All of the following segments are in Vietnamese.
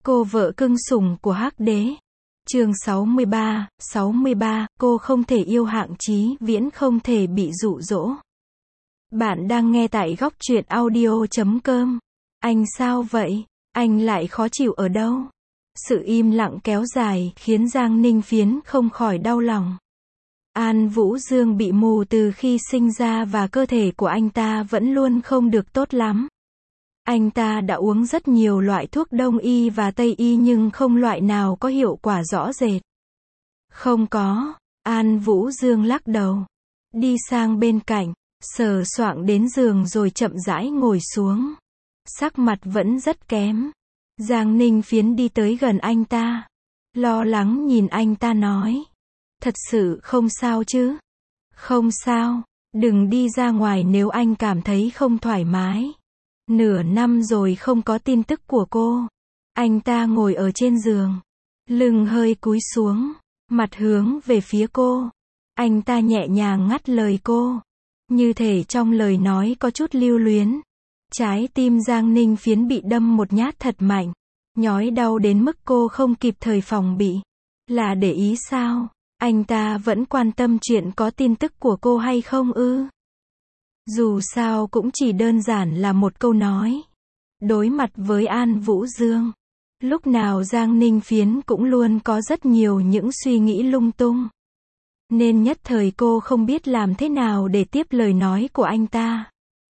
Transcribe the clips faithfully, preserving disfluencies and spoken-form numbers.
Cô vợ cưng sủng của Hắc Đế. Chương sáu mươi ba, sáu mươi ba, cô không thể yêu Hạng Chí Viễn, không thể bị dụ dỗ. Bạn đang nghe tại góc truyện audio chấm com. Anh sao vậy? Anh lại khó chịu ở đâu? Sự im lặng kéo dài khiến Giang Ninh Phiến không khỏi đau lòng. An Vũ Dương bị mù từ khi sinh ra và cơ thể của anh ta vẫn luôn không được tốt lắm. Anh ta đã uống rất nhiều loại thuốc đông y và tây y nhưng không loại nào có hiệu quả rõ rệt. Không có, An Vũ Dương lắc đầu. Đi sang bên cạnh, sờ soạng đến giường rồi chậm rãi ngồi xuống. Sắc mặt vẫn rất kém. Giang Ninh Phiến đi tới gần anh ta. Lo lắng nhìn anh ta nói. Thật sự không sao chứ? Không sao, đừng đi ra ngoài nếu anh cảm thấy không thoải mái. Nửa năm rồi không có tin tức của cô. Anh ta ngồi ở trên giường, lưng hơi cúi xuống, mặt hướng về phía cô. Anh ta nhẹ nhàng ngắt lời cô, như thể trong lời nói có chút lưu luyến. Trái tim Giang Ninh Phiến bị đâm một nhát thật mạnh, nhói đau đến mức cô không kịp thời phòng bị. Là để ý sao? Anh ta vẫn quan tâm chuyện có tin tức của cô hay không ư? Dù sao cũng chỉ đơn giản là một câu nói. Đối mặt với An Vũ Dương, lúc nào Giang Ninh Phiến cũng luôn có rất nhiều những suy nghĩ lung tung. Nên nhất thời cô không biết làm thế nào để tiếp lời nói của anh ta.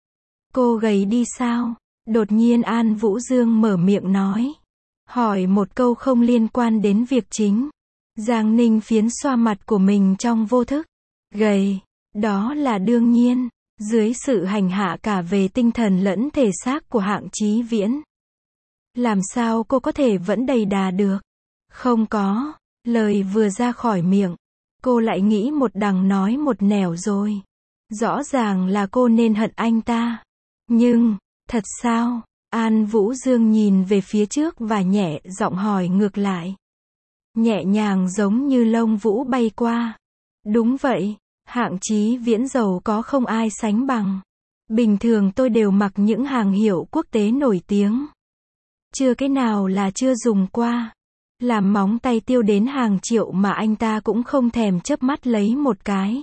Cô gầy đi sao? Đột nhiên An Vũ Dương mở miệng nói. Hỏi một câu không liên quan đến việc chính. Giang Ninh Phiến xoa mặt của mình trong vô thức. Gầy, đó là đương nhiên. Dưới sự hành hạ cả về tinh thần lẫn thể xác của Hạng Chí Viễn, làm sao cô có thể vẫn đầy đà được? Không có, lời vừa ra khỏi miệng, cô lại nghĩ một đằng nói một nẻo rồi. Rõ ràng là cô nên hận anh ta. Nhưng, thật sao? An Vũ Dương nhìn về phía trước và nhẹ giọng hỏi ngược lại. Nhẹ nhàng giống như lông vũ bay qua. Đúng vậy. Hạng Chí Viễn giàu có không ai sánh bằng. Bình thường tôi đều mặc những hàng hiệu quốc tế nổi tiếng. Chưa cái nào là chưa dùng qua. Làm móng tay tiêu đến hàng triệu mà anh ta cũng không thèm chớp mắt lấy một cái.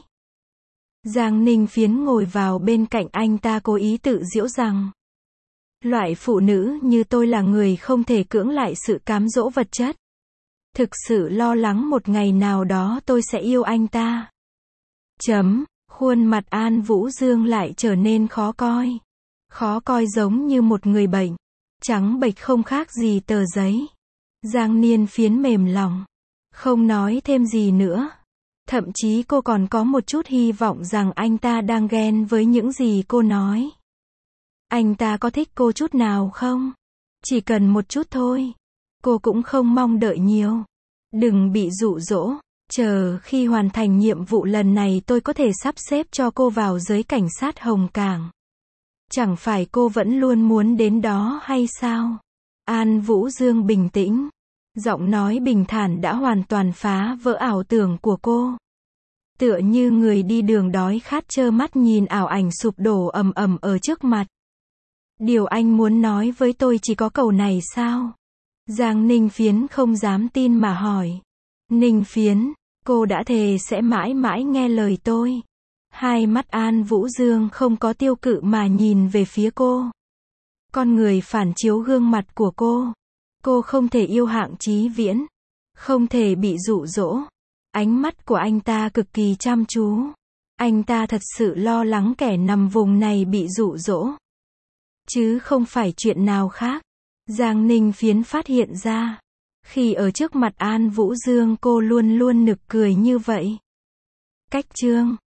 Giang Ninh Phiến ngồi vào bên cạnh anh ta cố ý tự giễu rằng. Loại phụ nữ như tôi là người không thể cưỡng lại sự cám dỗ vật chất. Thực sự lo lắng một ngày nào đó tôi sẽ yêu anh ta. Chấm, khuôn mặt An Vũ Dương lại trở nên khó coi. Khó coi giống như một người bệnh. Trắng bệch không khác gì tờ giấy. Giang Ninh Phiến mềm lòng. Không nói thêm gì nữa. Thậm chí cô còn có một chút hy vọng rằng anh ta đang ghen với những gì cô nói. Anh ta có thích cô chút nào không? Chỉ cần một chút thôi. Cô cũng không mong đợi nhiều. Đừng bị dụ dỗ. Chờ khi hoàn thành nhiệm vụ lần này tôi có thể sắp xếp cho cô vào giới cảnh sát Hồng Cảng. Chẳng phải cô vẫn luôn muốn đến đó hay sao? An Vũ Dương bình tĩnh. Giọng nói bình thản đã hoàn toàn phá vỡ ảo tưởng của cô. Tựa như người đi đường đói khát trơ mắt nhìn ảo ảnh sụp đổ ầm ầm ở trước mặt. Điều anh muốn nói với tôi chỉ có câu này sao? Giang Ninh Phiến không dám tin mà hỏi. Ninh Phiến, cô đã thề sẽ mãi mãi nghe lời tôi. Hai mắt An Vũ Dương không có tiêu cự mà nhìn về phía cô. Con người phản chiếu gương mặt của cô. Cô không thể yêu Hạng Chí Viễn. Không thể bị dụ dỗ. Ánh mắt của anh ta cực kỳ chăm chú. Anh ta thật sự lo lắng kẻ nằm vùng này bị dụ dỗ. Chứ không phải chuyện nào khác. Giang Ninh Phiến phát hiện ra. Khi ở trước mặt An Vũ Dương cô luôn luôn nực cười như vậy. Cách chương